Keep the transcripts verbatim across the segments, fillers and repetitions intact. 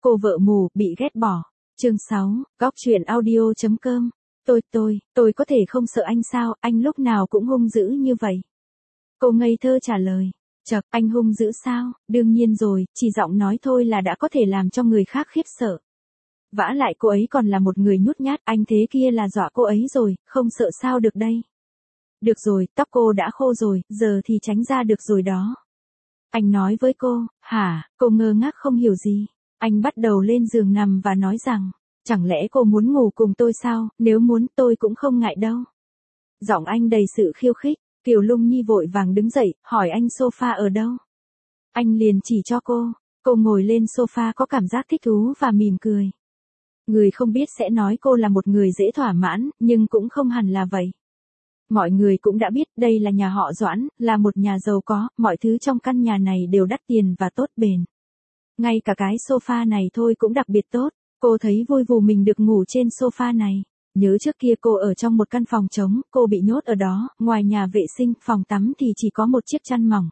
Cô vợ mù, bị ghét bỏ. Chương sáu, góc truyện audio chấm com. Tôi, tôi, tôi có thể không sợ anh sao, anh lúc nào cũng hung dữ như vậy. Cô ngây thơ trả lời. Chậc, anh hung dữ sao, đương nhiên rồi, chỉ giọng nói thôi là đã có thể làm cho người khác khiếp sợ. Vả lại cô ấy còn là một người nhút nhát, anh thế kia là dọa cô ấy rồi, không sợ sao được đây. Được rồi, tóc cô đã khô rồi, giờ thì tránh ra được rồi đó. Anh nói với cô, hả, cô ngơ ngác không hiểu gì. Anh bắt đầu lên giường nằm và nói rằng, chẳng lẽ cô muốn ngủ cùng tôi sao, nếu muốn tôi cũng không ngại đâu. Giọng anh đầy sự khiêu khích, Kiều Lung Nhi vội vàng đứng dậy, hỏi anh sofa ở đâu. Anh liền chỉ cho cô, cô ngồi lên sofa có cảm giác thích thú và mỉm cười. Người không biết sẽ nói cô là một người dễ thỏa mãn, nhưng cũng không hẳn là vậy. Mọi người cũng đã biết đây là nhà họ Doãn, là một nhà giàu có, mọi thứ trong căn nhà này đều đắt tiền và tốt bền. Ngay cả cái sofa này thôi cũng đặc biệt tốt, cô thấy vui vù mình được ngủ trên sofa này. Nhớ trước kia cô ở trong một căn phòng trống, cô bị nhốt ở đó, ngoài nhà vệ sinh, phòng tắm thì chỉ có một chiếc chăn mỏng.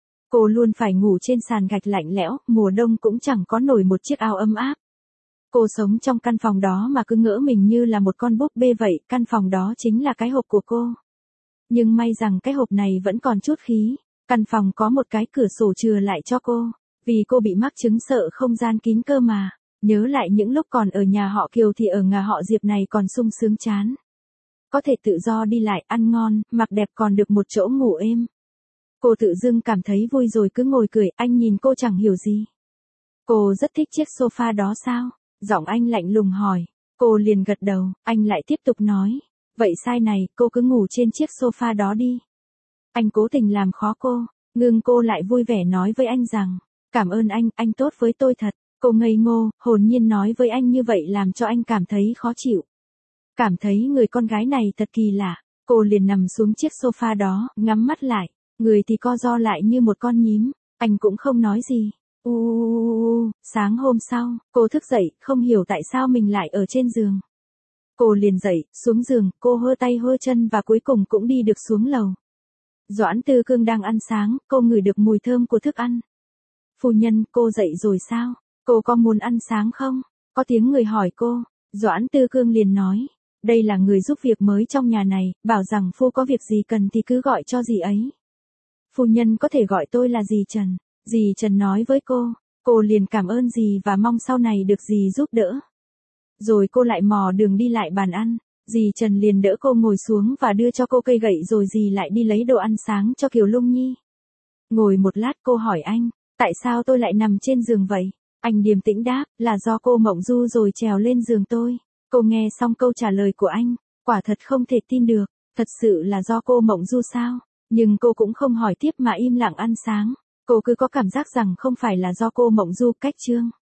Cô luôn phải ngủ trên sàn gạch lạnh lẽo, mùa đông cũng chẳng có nổi một chiếc áo ấm áp. Cô sống trong căn phòng đó mà cứ ngỡ mình như là một con búp bê vậy, căn phòng đó chính là cái hộp của cô. Nhưng may rằng cái hộp này vẫn còn chút khí, căn phòng có một cái cửa sổ chừa lại cho cô, vì cô bị mắc chứng sợ không gian kín cơ mà. Nhớ lại những lúc còn ở nhà họ Kiều thì ở nhà họ Diệp này còn sung sướng chán. Có thể tự do đi lại, ăn ngon, mặc đẹp còn được một chỗ ngủ êm. Cô tự dưng cảm thấy vui rồi cứ ngồi cười, anh nhìn cô chẳng hiểu gì. Cô rất thích chiếc sofa đó sao? Giọng anh lạnh lùng hỏi. Cô liền gật đầu, anh lại tiếp tục nói. Vậy sai này, cô cứ ngủ trên chiếc sofa đó đi. Anh cố tình làm khó cô, ngưng cô lại vui vẻ nói với anh rằng, cảm ơn anh, anh tốt với tôi thật. Cô ngây ngô, hồn nhiên nói với anh như vậy làm cho anh cảm thấy khó chịu. Cảm thấy người con gái này thật kỳ lạ, cô liền nằm xuống chiếc sofa đó, ngắm mắt lại, người thì co ro lại như một con nhím, anh cũng không nói gì. U u u, sáng hôm sau, cô thức dậy, không hiểu tại sao mình lại ở trên giường. Cô liền dậy, xuống giường, cô hơ tay hơ chân và cuối cùng cũng đi được xuống lầu. Doãn Tư Cương đang ăn sáng, cô ngửi được mùi thơm của thức ăn. Phu nhân, cô dậy rồi sao? Cô có muốn ăn sáng không? Có tiếng người hỏi cô. Doãn Tư Cương liền nói. Đây là người giúp việc mới trong nhà này, bảo rằng phu có việc gì cần thì cứ gọi cho dì ấy. Phu nhân có thể gọi tôi là dì Trần. Dì Trần nói với cô. Cô liền cảm ơn dì và mong sau này được dì giúp đỡ. Rồi cô lại mò đường đi lại bàn ăn. Dì Trần liền đỡ cô ngồi xuống và đưa cho cô cây gậy rồi dì lại đi lấy đồ ăn sáng cho Kiều Lung Nhi. Ngồi một lát cô hỏi anh. Tại sao tôi lại nằm trên giường vậy? Anh điềm tĩnh đáp, là do cô mộng du rồi trèo lên giường tôi. Cô nghe xong câu trả lời của anh, quả thật không thể tin được, thật sự là do cô mộng du sao? Nhưng cô cũng không hỏi tiếp mà im lặng ăn sáng. Cô cứ có cảm giác rằng không phải là do cô mộng du. Cách chương